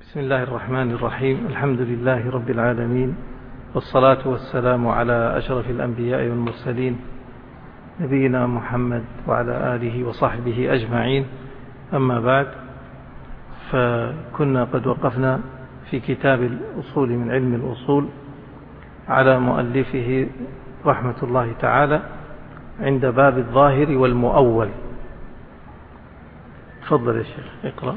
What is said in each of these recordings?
بسم الله الرحمن الرحيم. الحمد لله رب العالمين، والصلاة والسلام على أشرف الأنبياء والمرسلين نبينا محمد وعلى آله وصحبه أجمعين. أما بعد، فكنا قد وقفنا في كتاب الأصول من علم الأصول على مؤلفه رحمة الله تعالى عند باب الظاهر والمؤول. تفضل يا شيخ اقرأ.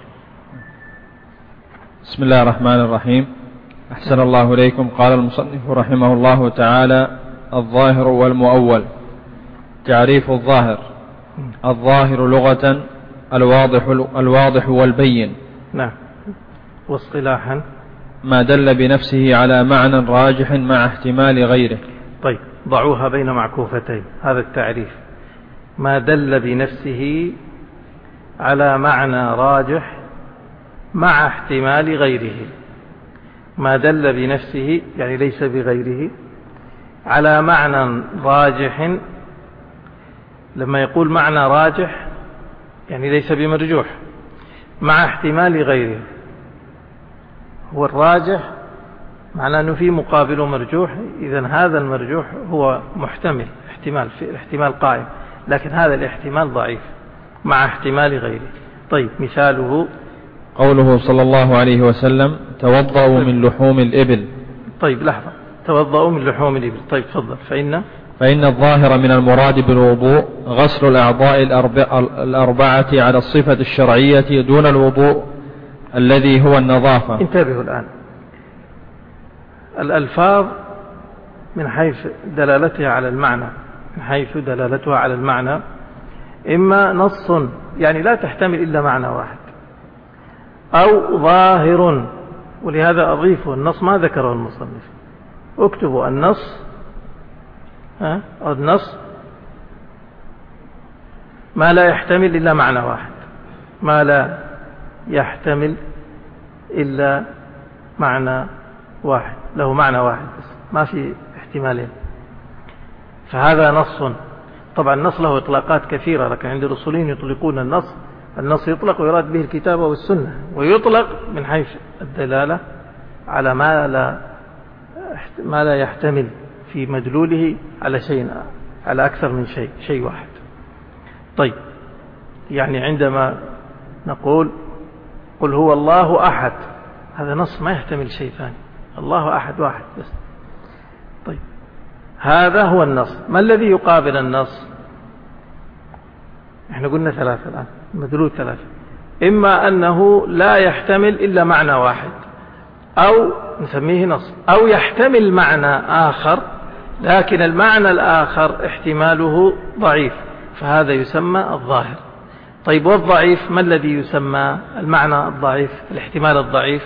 بسم الله الرحمن الرحيم. أحسن الله إليكم. قال المصنف رحمه الله تعالى: الظاهر والمؤول. تعريف الظاهر: الظاهر لغة الواضح والبين. نعم. واصطلاحا: ما دل بنفسه على معنى راجح مع احتمال غيره. طيب، ضعوها بين معكوفتين. هذا التعريف: ما دل بنفسه على معنى راجح مع احتمال غيره. ما دل بنفسه يعني ليس بغيره، على معنى راجح. لما يقول معنى راجح يعني ليس بمرجوح، مع احتمال غيره. هو الراجح معناه أنه في مقابله مرجوح، إذن هذا المرجوح هو محتمل، احتمال قائم، لكن هذا الاحتمال ضعيف مع احتمال غيره. طيب، مثاله قوله صلى الله عليه وسلم: توضأوا من لحوم الإبل. طيب لحظة، توضأوا من لحوم الإبل. طيب تفضل. فإن الظاهر من المراد بالوضوء غسل الأعضاء الأربعة على الصفة الشرعية دون الوضوء الذي هو النظافة. انتبهوا الآن، الألفاظ من حيث دلالتها على المعنى، إما نص يعني لا تحتمل إلا معنى واحد، أو ظاهر. ولهذا أضيفه النص ما ذكره المصنف. اكتبوا النص ما لا يحتمل إلا معنى واحد، ما لا يحتمل إلا معنى واحد، له معنى واحد بس، ما في احتمالين، فهذا نص. طبعا النص له إطلاقات كثيرة، لكن عند الأصوليين يطلقون النص يطلق ويراد به الكتاب والسنة، ويطلق من حيث الدلالة على ما لا يحتمل في مدلوله على أكثر من شيء واحد. طيب، يعني عندما نقول قل هو الله أحد، هذا نص ما يحتمل شيء ثاني، الله أحد واحد بس. طيب، هذا هو النص. ما الذي يقابل النص؟ احنا قلنا ثلاثة الآن، مدلول ثلاثة: إما أنه لا يحتمل إلا معنى واحد، أو نسميه نص، أو يحتمل معنى آخر لكن المعنى الآخر احتماله ضعيف، فهذا يسمى الظاهر. طيب، والضعيف ما الذي يسمى المعنى الضعيف، الاحتمال الضعيف؟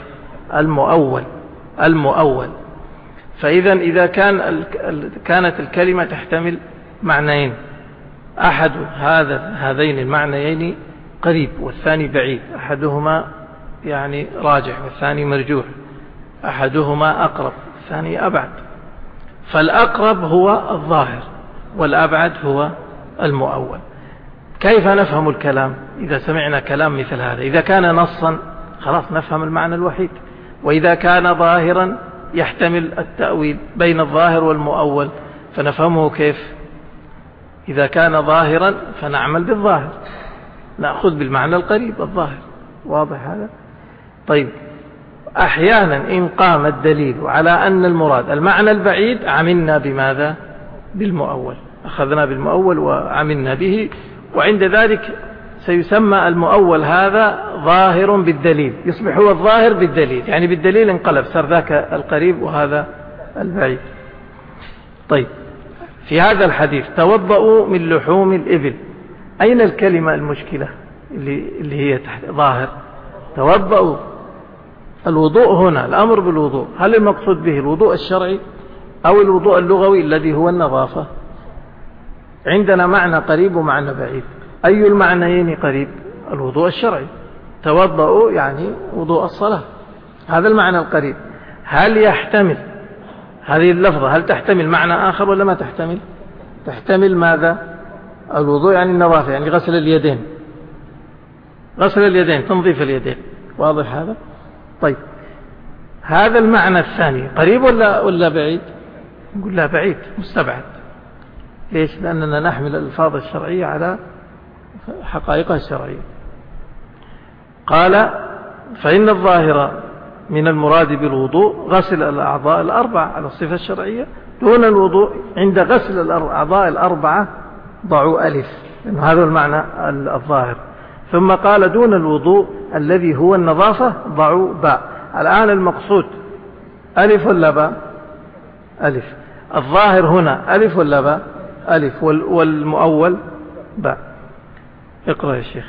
المؤول. فإذا كانت الكلمة تحتمل معنيين، أحد هذين المعنيين قريب والثاني بعيد، أحدهما يعني راجح والثاني مرجوح، أحدهما أقرب والثاني أبعد، فالأقرب هو الظاهر والأبعد هو المؤول. كيف نفهم الكلام إذا سمعنا كلام مثل هذا؟ إذا كان نصا خلاص نفهم المعنى الوحيد، وإذا كان ظاهرا يحتمل التأويل بين الظاهر والمؤول، فنفهمه كيف؟ إذا كان ظاهرا فنعمل بالظاهر، نأخذ بالمعنى القريب الظاهر. واضح هذا؟ طيب، أحيانا إن قام الدليل على أن المراد المعنى البعيد عملنا بماذا؟ بالمؤول، أخذنا بالمؤول وعملنا به، وعند ذلك سيسمى المؤول هذا ظاهر بالدليل، يصبح هو الظاهر بالدليل، يعني بالدليل انقلب، صار ذاك القريب وهذا البعيد. طيب، في هذا الحديث توضأوا من لحوم الإبل، أين الكلمة المشكلة اللي هي تحت ظاهر؟ توضأوا، الوضوء هنا الأمر بالوضوء، هل المقصود به الوضوء الشرعي أو الوضوء اللغوي الذي هو النظافة؟ عندنا معنى قريب ومعنى بعيد، أي المعنيين قريب؟ الوضوء الشرعي، توضأوا يعني وضوء الصلاة، هذا المعنى القريب. هل يحتمل هذه اللفظة، هل تحتمل معنى آخر ولا ما تحتمل؟ تحتمل ماذا؟ الوضوء يعني النظافة، يعني غسل اليدين، تنظيف اليدين. واضح هذا؟ طيب، هذا المعنى الثاني قريب ولا بعيد؟ نقول لا بعيد مستبعد. ليش؟ لأننا نحمل الألفاظ الشرعية على حقائقها الشرعية. قال فإن الظاهر من المراد بالوضوء غسل الأعضاء الأربعة على الصفة الشرعية دون الوضوء. عند غسل الأعضاء الأربعة ضعوا ألف، لأن هذا المعنى الظاهر. ثم قال دون الوضوء الذي هو النظافة ضعوا باء. الآن المقصود ألف ولا باء؟ ألف. الظاهر هنا ألف ولا باء؟ ألف. والمؤول باء. اقرأ يا شيخ.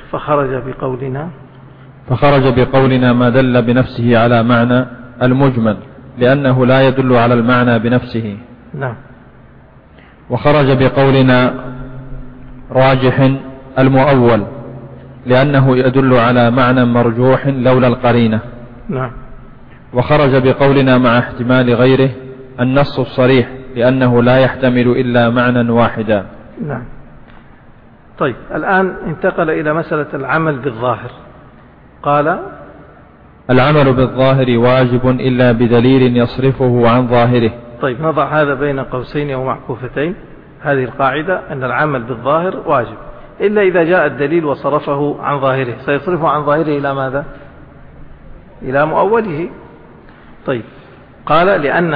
فخرج بقولنا ما دل بنفسه على معنى المجمل لأنه لا يدل على المعنى بنفسه. نعم. وخرج بقولنا راجح المؤول لأنه يدل على معنى مرجوح لولا القرينة. نعم. وخرج بقولنا مع احتمال غيره النص الصريح لأنه لا يحتمل إلا معنى واحدا. نعم. طيب الآن انتقل إلى مسألة العمل بالظاهر. قال العمل بالظاهر واجب إلا بدليل يصرفه عن ظاهره. طيب نضع هذا بين قوسين أو معكوفتين. هذه القاعدة أن العمل بالظاهر واجب إلا إذا جاء الدليل وصرفه عن ظاهره. سيصرفه عن ظاهره إلى ماذا؟ إلى مؤوله. طيب قال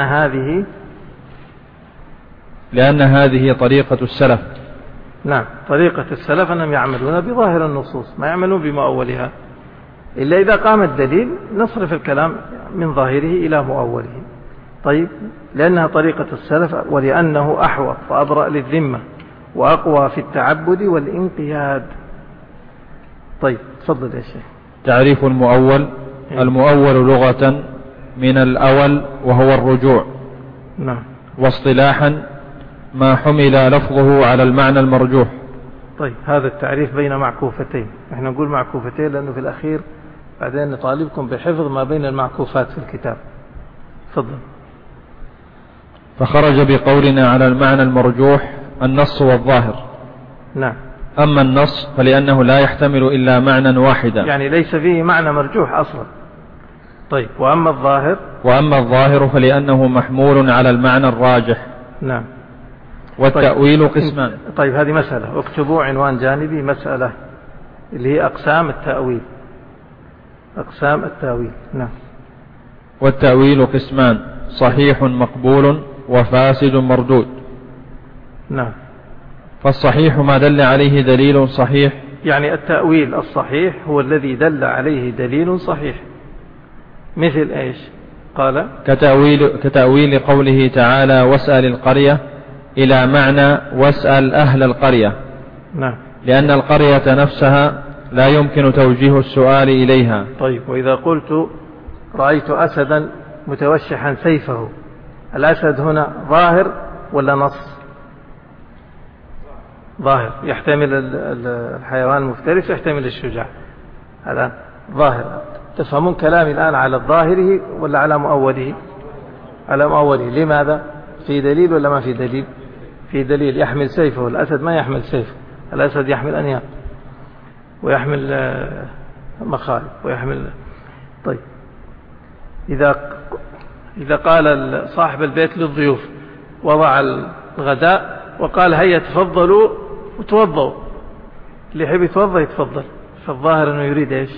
لأن هذه طريقة السلف. نعم طريقة السلف أنهم يعملون بظاهر النصوص ما يعملون بمؤولها، إلا إذا قام الدليل نصرف الكلام من ظاهره إلى مؤوله. طيب لأنها طريقة السلف ولأنه أحوط وأبرأ للذمة وأقوى في التعبد والانقياد. طيب تفضل يا شيخ. تعريف المؤول. المؤول لغة من الأول وهو الرجوع. نعم. واصطلاحا ما حمل لفظه على المعنى المرجوح. طيب هذا التعريف بين معكوفتين. احنا نقول معكوفتين لأنه في الأخير بعدين نطالبكم بحفظ ما بين المعكوفات في الكتاب. تفضل. فخرج بقولنا على المعنى المرجوح النص والظاهر. نعم. أما النص فلأنه لا يحتمل إلا معنى واحدا، يعني ليس فيه معنى مرجوح أصلا. طيب وأما الظاهر فلأنه محمول على المعنى الراجح. نعم. والتأويل قسمان. طيب هذه مسألة اكتبوا عنوان جانبي مسألة اللي هي أقسام التأويل. نعم. والتأويل قسمان صحيح مقبول وفاسد مردود. نعم. فالصحيح ما دل عليه دليل صحيح. يعني التأويل الصحيح هو الذي دل عليه دليل صحيح. مثل ايش؟ قال كتأويل قوله تعالى واسأل القرية إلى معنى واسأل أهل القرية. نعم. لأن القرية نفسها لا يمكن توجيه السؤال إليها. طيب وإذا قلت رأيت أسدا متوشحا سيفه، الأسد هنا ظاهر ولا نص؟ ظاهر، يحتمل الحيوان المفترس يحتمل الشجاع. هذا ظاهر. تفهمون كلامي الآن على ظاهره ولا على مؤوله؟ على مؤوله. لماذا؟ في دليل ولا ما في دليل؟ في دليل. يحمل سيفه. الأسد ما يحمل سيفه، الأسد يحمل أنياب ويحمل مخالب ويحمل. طيب إذا قال صاحب البيت للضيوف وضع الغداء وقال هيا تفضلوا وتوضوا، اللي يحب يتوضا يتفضل، فالظاهر أنه يريد إيش؟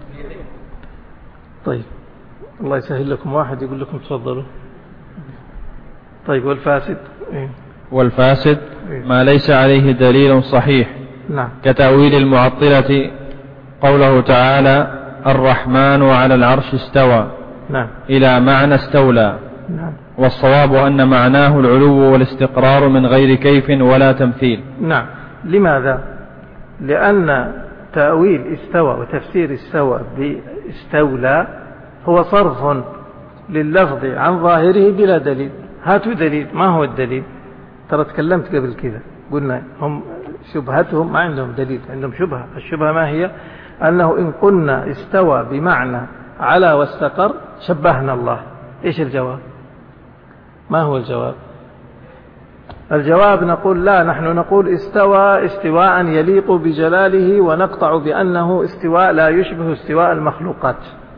طيب الله يسهل لكم واحد يقول لكم تفضلوا. طيب والفاسد ما ليس عليه دليل صحيح. نعم. كتأويل المعطلة قوله تعالى الرحمن على العرش استوى. نعم. إلى معنى استولى. نعم. والصواب أن معناه العلو والاستقرار من غير كيف ولا تمثيل. نعم. لماذا؟ لأن تأويل استوى وتفسير استوى باستولى هو صرف لللفظ عن ظاهره بلا دليل. هاتوا دليل. ما هو الدليل؟ ترى تكلمت قبل كذا قلنا هم شبهتهم ما عندهم دليل، عندهم شبهة. الشبهة ما هي؟ أنه إن قلنا استوى بمعنى على واستقر شبهنا الله. إيش الجواب؟ ما هو الجواب؟ الجواب نقول لا، نحن نقول استوى استواء يليق بجلاله ونقطع بأنه استواء لا يشبه استواء المخلوقات.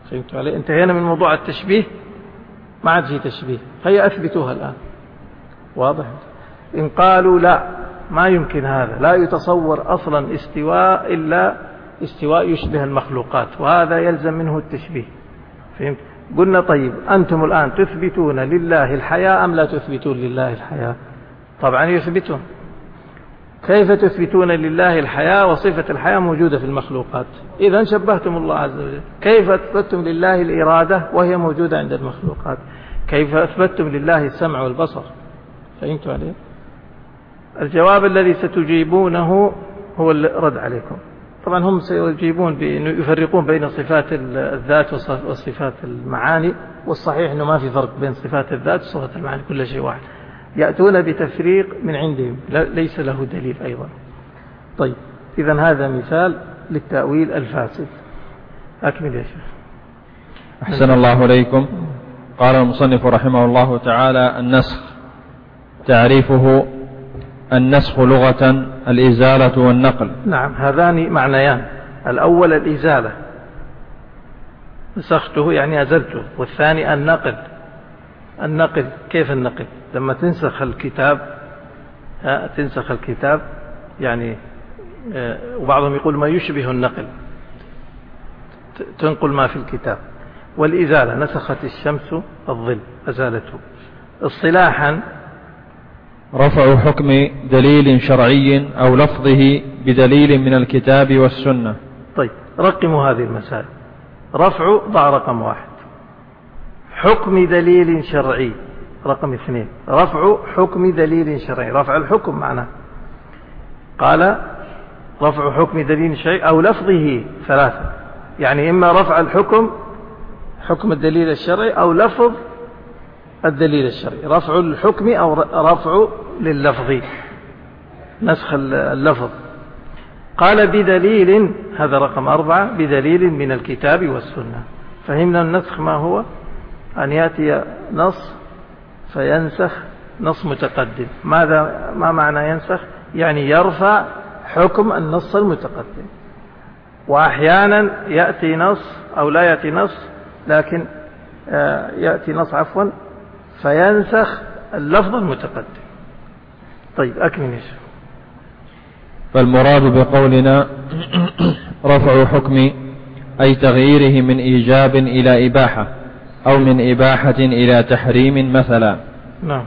فهمتوا علي؟ انتهينا من موضوع التشبيه، ما عاد في تشبيه، هيا أثبتوها الآن. واضح؟ إن قالوا لا ما يمكن هذا، لا يتصور أصلا استواء إلا استواء يشبه المخلوقات، وهذا يلزم منه التشبيه. فهمت؟ قلنا طيب أنتم الآن تثبتون لله الحياة أم لا تثبتون لله الحياة؟ طبعا يثبتون. كيف تثبتون لله الحياة وصفة الحياة موجودة في المخلوقات؟ إذا شبهتم الله عز وجل. كيف أثبتتم لله الإرادة وهي موجودة عند المخلوقات؟ كيف أثبتتم لله السمع والبصر؟ فهمتوا عليه؟ الجواب الذي ستجيبونه هو الرد عليكم. طبعا هم سيجيبون بأنه يفرقون بين صفات الذات وصفات المعاني، والصحيح أنه ما في فرق بين صفات الذات وصفات المعاني، كل شيء واحد. يأتون بتفريق من عندهم ليس له دليل أيضا. طيب إذا هذا مثال للتأويل الفاسد. أكمل يا شيخ. أحسن الله إليكم. قال المصنف رحمه الله تعالى: النسخ تعريفه: النسخ لغة الإزالة والنقل. نعم، هذان معنيان. الأول الإزالة، نسخته يعني أزلته، والثاني النقل. النقل كيف النقل؟ لما تنسخ الكتاب يعني، وبعضهم يقول ما يشبه النقل، تنقل ما في الكتاب. والإزالة نسخت الشمس الظل، أزالته. اصطلاحا رفع حكم دليل شرعي أو لفظه بدليل من الكتاب والسنة. طيب رقموا هذه المسائل. رفع ضع رقم 1، حكم دليل شرعي رقم 2، رفع حكم دليل شرعي، رفع الحكم معناه. قال رفع حكم دليل شرعي أو لفظه 3، يعني إما رفع الحكم حكم الدليل الشرعي أو لفظ الدليل الشرعي، رفع الحكم أو رفع لللفظ، نسخ اللفظ. قال بدليل، هذا رقم 4، بدليل من الكتاب والسنة. فهمنا النسخ ما هو؟ أن يأتي نص فينسخ نص متقدم. ما معنى ينسخ؟ يعني يرفع حكم النص المتقدم. وأحيانا يأتي نص أو لا يأتي نص، لكن يأتي نص فينسخ اللفظ المتقدم. طيب أكمل يا شيخ. فالمراد بقولنا رفع حكم أي تغييره من إيجاب إلى إباحة، أو من إباحة إلى تحريم مثلا. نعم.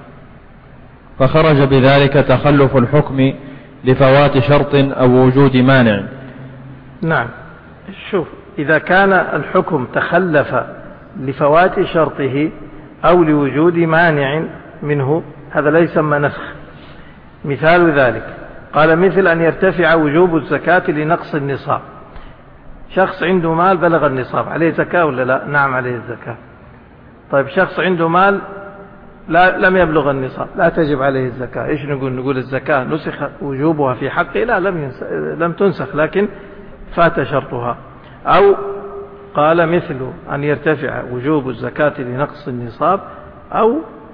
فخرج بذلك تخلف الحكم لفوات شرط أو وجود مانع. نعم. شوف، إذا كان الحكم تخلف لفوات شرطه أو لوجود مانع منه، هذا لا يسمى نسخ. مثال ذلك قال: مثل أن يرتفع وجوب الزكاة لنقص النصاب. شخص عنده مال بلغ النصاب، عليه زكاة ولا لا؟ نعم عليه الزكاة. طيب شخص عنده مال لم يبلغ النصاب، لا تجب عليه الزكاة. إيش نقول الزكاة نسخ وجوبها في حقه؟ لا، لم تنسخ، لكن فات شرطها. أو قال مثل أن يرتفع وجوب الزكاة لنقص النصاب، أو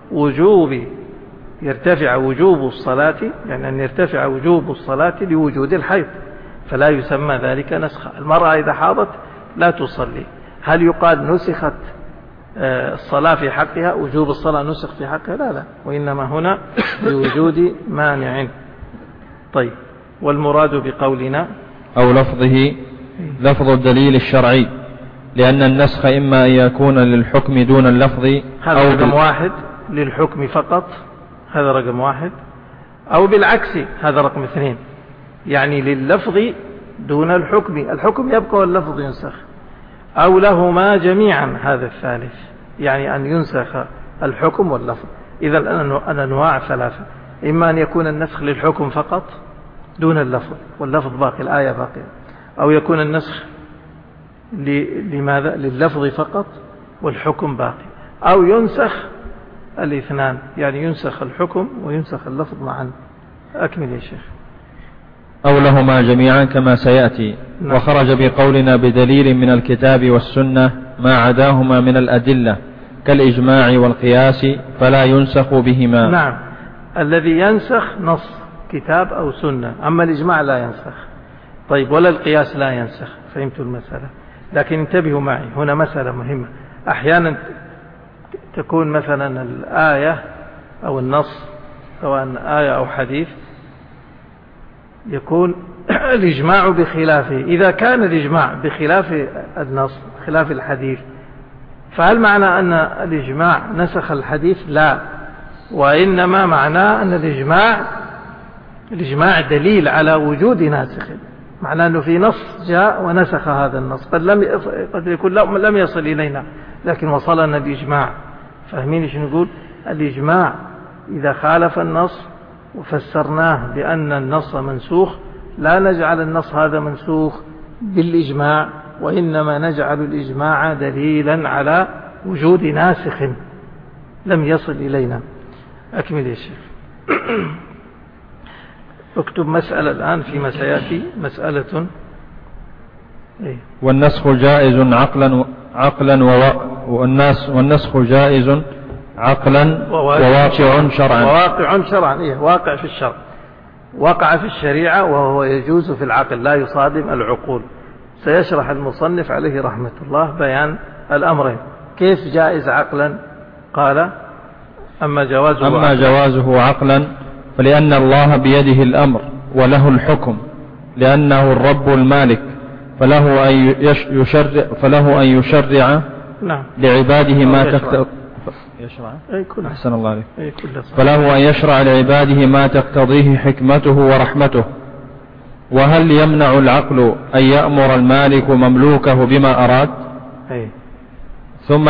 يرتفع وجوب الصلاة، يعني أن يرتفع وجوب الصلاة لوجود الحيض، فلا يسمى ذلك نسخا. المرأة إذا حاضت لا تصلي، هل يقال نسخت الصلاة في حقها، وجوب الصلاة نسخ في حقها؟ لا، وإنما هنا لوجود مانع. طيب، والمراد بقولنا أو لفظه لفظ الدليل الشرعي، لأن النسخ إما أن يكون للحكم دون اللفظ، هذا رقم 1 للحكم فقط، هذا رقم 1، أو بالعكس هذا رقم 2، يعني لللفظ دون الحكم يبقى واللفظ ينسخ، أو لهما جميعا هذا الثالث، يعني أن ينسخ الحكم واللفظ. إذا الأنواع 3، إما أن يكون النسخ للحكم فقط دون اللفظ واللفظ باقي، الآية باقية، أو يكون النسخ لماذا؟ لللفظ فقط والحكم باقي، أو ينسخ الاثنان، يعني ينسخ الحكم وينسخ اللفظ معا. أكمل يا شيخ. أو لهما جميعا كما سيأتي. نعم. وخرج بقولنا بدليل من الكتاب والسنة ما عداهما من الأدلة كالإجماع والقياس فلا ينسخ بهما. نعم، الذي ينسخ نص كتاب أو سنة، أما الإجماع لا ينسخ. طيب، ولا القياس لا ينسخ. فهمتوا المسألة؟ لكن انتبهوا معي هنا مسألة مهمة. أحيانا تكون مثلا الآية أو النص سواء آية أو حديث يكون الإجماع بخلافه. إذا كان الإجماع بخلاف النص خلاف الحديث فهل معنى أن الإجماع نسخ الحديث؟ لا، وإنما معناه أن الإجماع دليل على وجود ناسخ، معناه أنه في نص جاء ونسخ هذا النص، قد يكون لم يصل إلينا لكن وصلنا الإجماع. فاهمين إيش نقول؟ الإجماع إذا خالف النص وفسرناه بأن النص منسوخ لا نجعل النص هذا منسوخ بالإجماع، وإنما نجعل الإجماع دليلا على وجود ناسخ لم يصل إلينا. أكمل يا شيخ. اكتب مسألة الآن فيما سيأتي مسألة. والنسخ جائز والنسخ جائز عقلا وواقع شرعا. وواقع شرعا، واقع في الشرع، وقع في الشريعة وهو يجوز في العقل لا يصادم العقول. سيشرح المصنف عليه رحمة الله بيان الأمرين. كيف جائز عقلا؟ قال أما جوازه عقلا فلأن الله بيده الأمر وله الحكم، لأنه الرب المالك، فله أن يشرع لعباده ما تقتضيه. أحسن الله عليك. فله أن يشرع لعباده ما تقتضيه حكمته ورحمته. وهل يمنع العقل أن يأمر المالك مملوكه بما أراد؟ ثم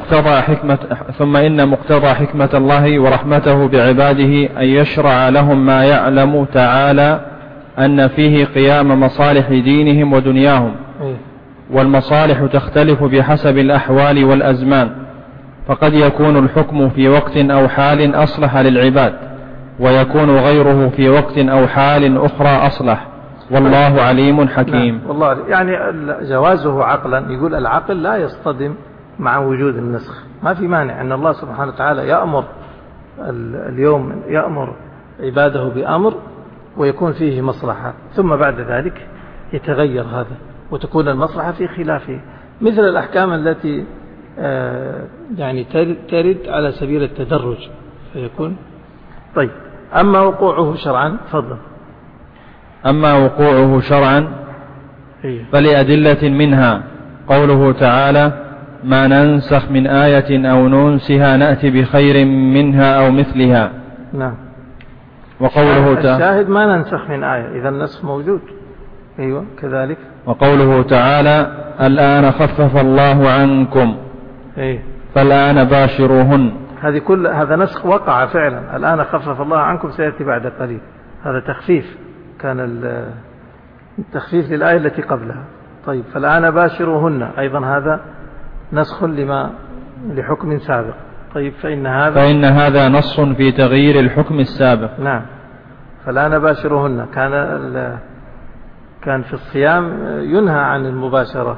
إن مقتضى حكمة الله ورحمته بعباده أن يشرع لهم ما يعلم تعالى أن فيه قيام مصالح دينهم ودنياهم، والمصالح تختلف بحسب الأحوال والأزمان، فقد يكون الحكم في وقت أو حال أصلح للعباد، ويكون غيره في وقت أو حال أخرى أصلح، والله عليم حكيم. والله يعني جوازه عقلا، يقول العقل لا يصطدم مع وجود النسخ. ما في مانع أن الله سبحانه وتعالى يأمر عباده بأمر ويكون فيه مصلحة، ثم بعد ذلك يتغير هذا وتكون المصلحة في خلافه، مثل الأحكام التي يعني ترد على سبيل التدرج فيكون. طيب، أما وقوعه شرعا فضل. أما وقوعه شرعا فلأدلة منها قوله تعالى: ما ننسخ من آية أو ننسها نأتي بخير منها أو مثلها. نعم. وقوله تعالى: الشاهد ما ننسخ من آية، إذا النسخ موجود. أيوة كذلك. وقوله تعالى: الآن خفف الله عنكم فالآن باشروهن. هذا نسخ وقع فعلا. الآن خفف الله عنكم سيأتي بعد قليل. هذا تخفيف، كان التخفيف للآية التي قبلها. طيب، فالآن باشروهن أيضا هذا نسخ لحكم سابق. طيب، فإن هذا نص في تغيير الحكم السابق. نعم. فالآن باشروهن كان في الصيام ينهى عن المباشرة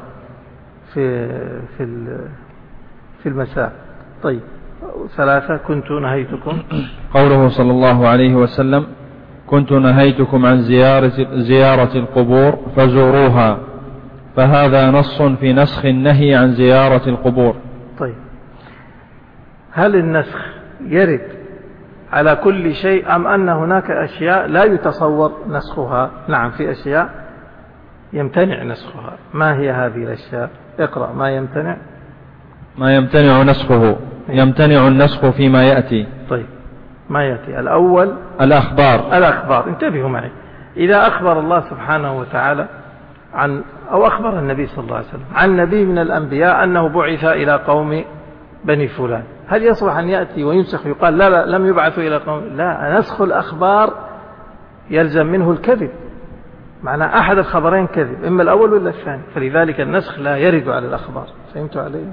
في المساء. طيب، 3 كنت نهيتكم. قوله صلى الله عليه وسلم: كنت نهيتكم عن زيارة القبور فزوروها، فهذا نص في نسخ النهي عن زيارة القبور. طيب، هل النسخ يرد على كل شيء أم أن هناك أشياء لا يتصور نسخها؟ نعم، في أشياء يمتنع نسخها. ما هي هذه الأشياء؟ اقرأ. ما يمتنع نسخه. يمتنع النسخ فيما يأتي. طيب، ما يأتي الأول الأخبار. انتبهوا معي. إذا أخبر الله سبحانه وتعالى أو أخبر النبي صلى الله عليه وسلم عن نبي من الأنبياء أنه بعث إلى قوم بني فلان، هل يصلح أن يأتي وينسخ يقال لا لم يبعثوا إلى قوم؟ لا، نسخ الأخبار يلزم منه الكذب، معنى أحد الخبرين كذب، إما الأول ولا الثاني، فلذلك النسخ لا يرد على الأخبار. فهمتوا علي؟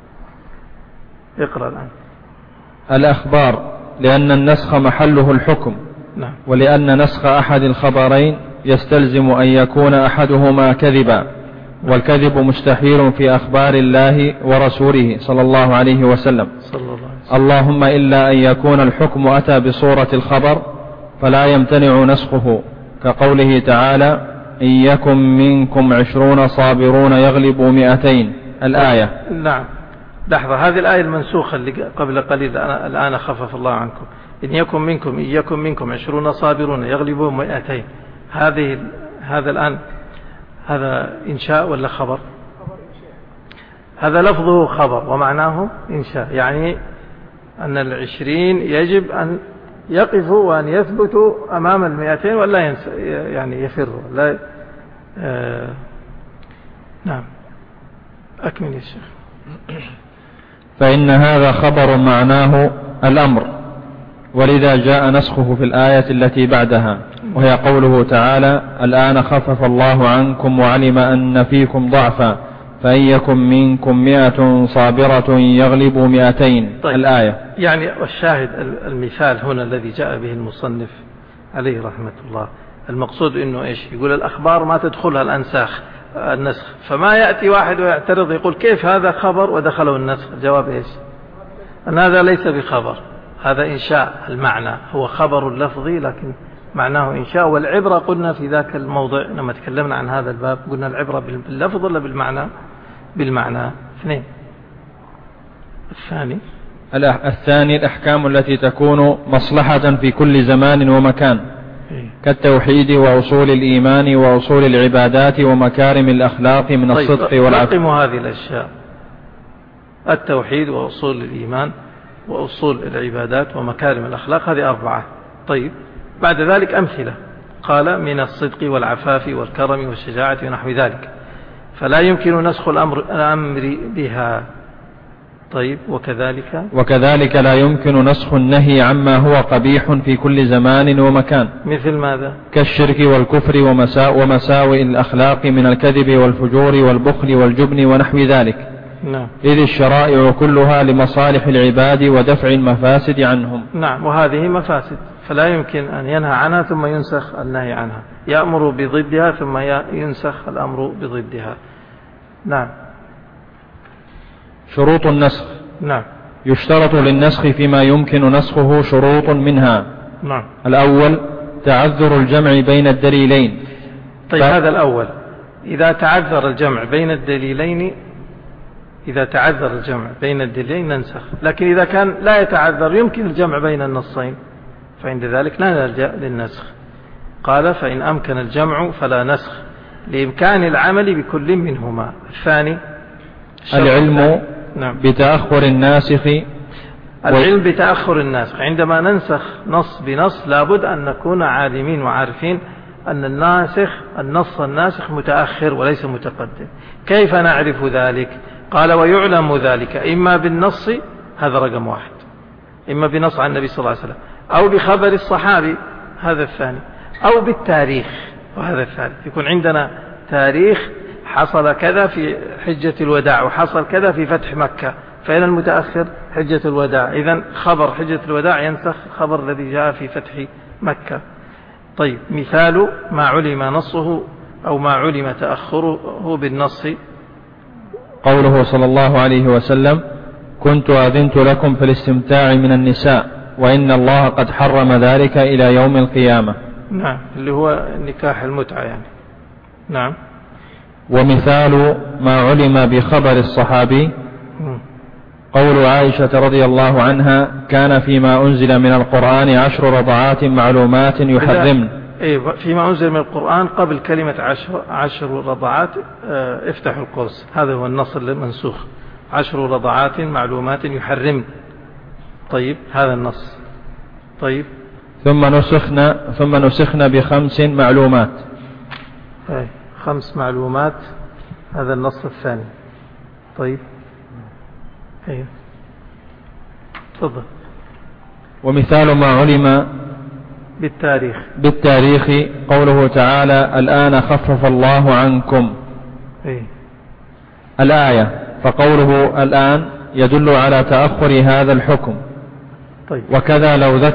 اقرأ الآن. الأخبار لأن النسخ محله الحكم. نعم. ولأن نسخ أحد الخبرين يستلزم أن يكون أحدهما كذبا، والكذب مستحيل في أخبار الله ورسوله صلى الله عليه وسلم. اللهم إلا أن يكون الحكم أتى بصورة الخبر فلا يمتنع نسخه، كقوله تعالى: إن يكن منكم 20 صابرون يغلبوا 200 الآية. نعم. لحظة، هذه الآية المنسوخة اللي قبل قليل، الآن خفف الله عنكم. إن يكن منكم 20 صابرون يغلبوا 200. هذا الآن هذا إنشاء ولا خبر؟ هذا لفظه خبر ومعناه إنشاء، يعني أن 20 يجب أن يقفوا وأن يثبتوا أمام 200 ولا يعني يفروا. لا نعم، أكمل يا شيخ. فإن هذا خبر معناه الأمر، ولذا جاء نسخه في الآية التي بعدها، وهي قوله تعالى: الآن خفف الله عنكم وعلم أن فيكم ضعفا فإن يكن منكم 100 صابرة يغلبوا 200. طيب. الآية. يعني الشاهد المثال هنا الذي جاء به المصنف عليه رحمة الله، المقصود إنه إيش؟ يقول الأخبار ما تدخلها النسخ، فما يأتي واحد ويعترض يقول كيف هذا خبر ودخله النسخ؟ الجواب إيش؟ أن هذا ليس بخبر، هذا إنشاء. المعنى هو خبر لفظي لكن معناه إنشاء. والعبرة قلنا في ذاك الموضع لما تكلمنا عن هذا الباب قلنا العبرة باللفظ ولا بالمعنى؟ اثنين. الثاني الأحكام التي تكون مصلحة في كل زمان ومكان، كالتوحيد وأصول الإيمان وأصول العبادات ومكارم الأخلاق من الصدق والعفو. نقم هذه الأشياء: التوحيد وأصول الإيمان وأصول العبادات ومكارم الأخلاق، هذه 4. طيب، بعد ذلك أمثلة، قال: من الصدق والعفاف والكرم والشجاعة ونحو ذلك، فلا يمكن نسخ الأمر بها. طيب، وكذلك لا يمكن نسخ النهي عما هو قبيح في كل زمان ومكان. مثل ماذا؟ كالشرك والكفر ومساوئ الأخلاق من الكذب والفجور والبخل والجبن ونحو ذلك. نعم. إذ الشرائع كلها لمصالح العباد ودفع المفاسد عنهم. نعم، وهذه مفاسد، فلا يمكن أن ينهى عنها ثم ينسخ النهي عنها، يأمر بضدها ثم ينسخ الأمر بضدها. نعم. شروط النسخ. نعم. يشترط للنسخ فيما يمكن نسخه شروط منها. نعم. الأول تعذر الجمع بين الدليلين. طيب، هذا الأول. إذا تعذر الجمع بين الدليلين ننسخ، لكن إذا كان لا يتعذر يمكن الجمع بين النصين فعند ذلك لا نلجأ للنسخ. قال: فإن أمكن الجمع فلا نسخ لإمكان العمل بكل منهما. الثاني العلم بتأخر الناسخ. العلم بتأخر الناسخ، عندما ننسخ نص بنص لابد أن نكون عالمين وعارفين أن النص الناسخ متأخر وليس متقدم. كيف نعرف ذلك؟ قال: ويعلم ذلك إما بالنص، هذا رقم 1، إما بنص عن النبي صلى الله عليه وسلم، أو بخبر الصحابي، هذا الثاني، أو بالتاريخ، وهذا الثالث. يكون عندنا تاريخ حصل كذا في حجة الوداع وحصل كذا في فتح مكة، فإن المتأخر حجة الوداع، إذن خبر حجة الوداع ينسخ خبر الذي جاء في فتح مكة. طيب، مثال ما علم نصه أو ما علم تأخره بالنص قوله صلى الله عليه وسلم: كنت أذنت لكم في الاستمتاع من النساء وإن الله قد حرم ذلك إلى يوم القيامة. نعم، اللي هو نكاح المتعة يعني. نعم. ومثال ما علم بخبر الصحابي قول عائشة رضي الله عنها: كان فيما أنزل من القرآن 10 رضعات معلومات يحرمن. فيما أنزل من القرآن قبل كلمة 10 رضعات افتحوا القوس، هذا هو النص المنسوخ: 10 رضعات معلومات يحرمن. طيب، هذا النص. طيب، ثم نسخنا ب5 معلومات. 5 معلومات، هذا النص الثاني. طيب، تفضل. ومثال ما علم بالتاريخ قوله تعالى: الآن خفف الله عنكم. الآية، فقوله الآن يدل على تأخر هذا الحكم. طيب. وكذا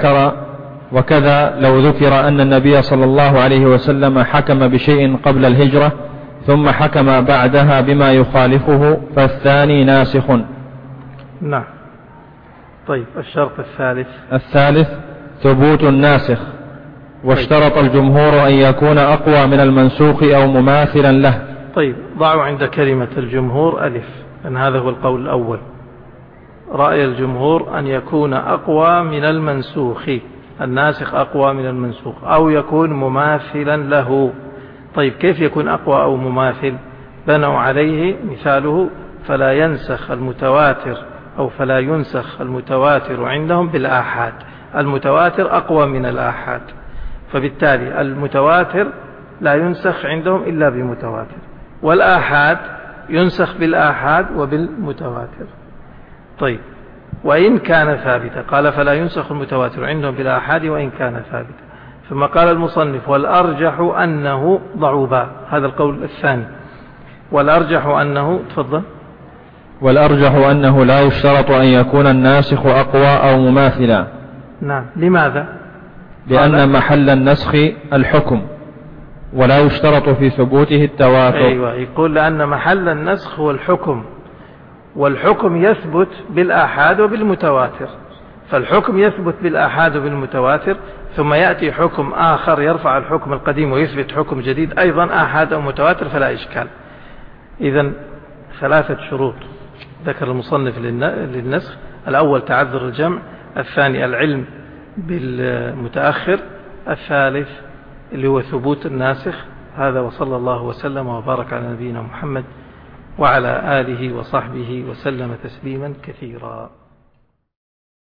لو ذكر أن النبي صلى الله عليه وسلم حكم بشيء قبل الهجرة ثم حكم بعدها بما يخالفه فالثاني ناسخ. نعم. طيب، الشرط الثالث ثبوت الناسخ. واشترط الجمهور أن يكون أقوى من المنسوخ أو مماثلا له. طيب ضعوا عند كلمة الجمهور ألف، أن هذا هو القول الأول. رأي الجمهور أن يكون أقوى من المنسوخ، الناسخ أقوى من المنسوخ، أو يكون مماثلا له. طيب كيف يكون أقوى أو مماثل؟ بنوا عليه مثاله فلا ينسخ المتواتر أو فلا ينسخ المتواتر عندهم بالآحاد. المتواتر أقوى من الآحاد، فبالتالي المتواتر لا ينسخ عندهم إلا بمتواتر، والآحاد ينسخ بالآحاد وبالمتواتر. طيب وإن كان ثابتا، قال فلا ينسخ المتواتر عندهم بالآحاد وإن كان ثابتا. ثم قال المصنف والأرجح أنه ضعوبا، هذا القول الثاني. والأرجح أنه تفضل. والأرجح أنه لا يشترط أن يكون الناسخ أقوى أو مماثلا. نعم. لماذا؟ لأن محل النسخ الحكم ولا يشترط في ثبوته التواتر. أيوة، يقول لأن محل النسخ هو الحكم، والحكم يثبت بالآحاد وبالمتواتر، فالحكم يثبت بالآحاد وبالمتواتر، ثم يأتي حكم آخر يرفع الحكم القديم ويثبت حكم جديد أيضا آحاد أو متواتر، فلا إشكال. إذن 3 شروط ذكر المصنف للنسخ: الأول تعذر الجمع، الثاني العلم بالمتأخر، الثالث اللي هو ثبوت الناسخ. هذا، وصلى الله وسلم وبارك على نبينا محمد وعلى آله وصحبه وسلم تسليما كثيرا.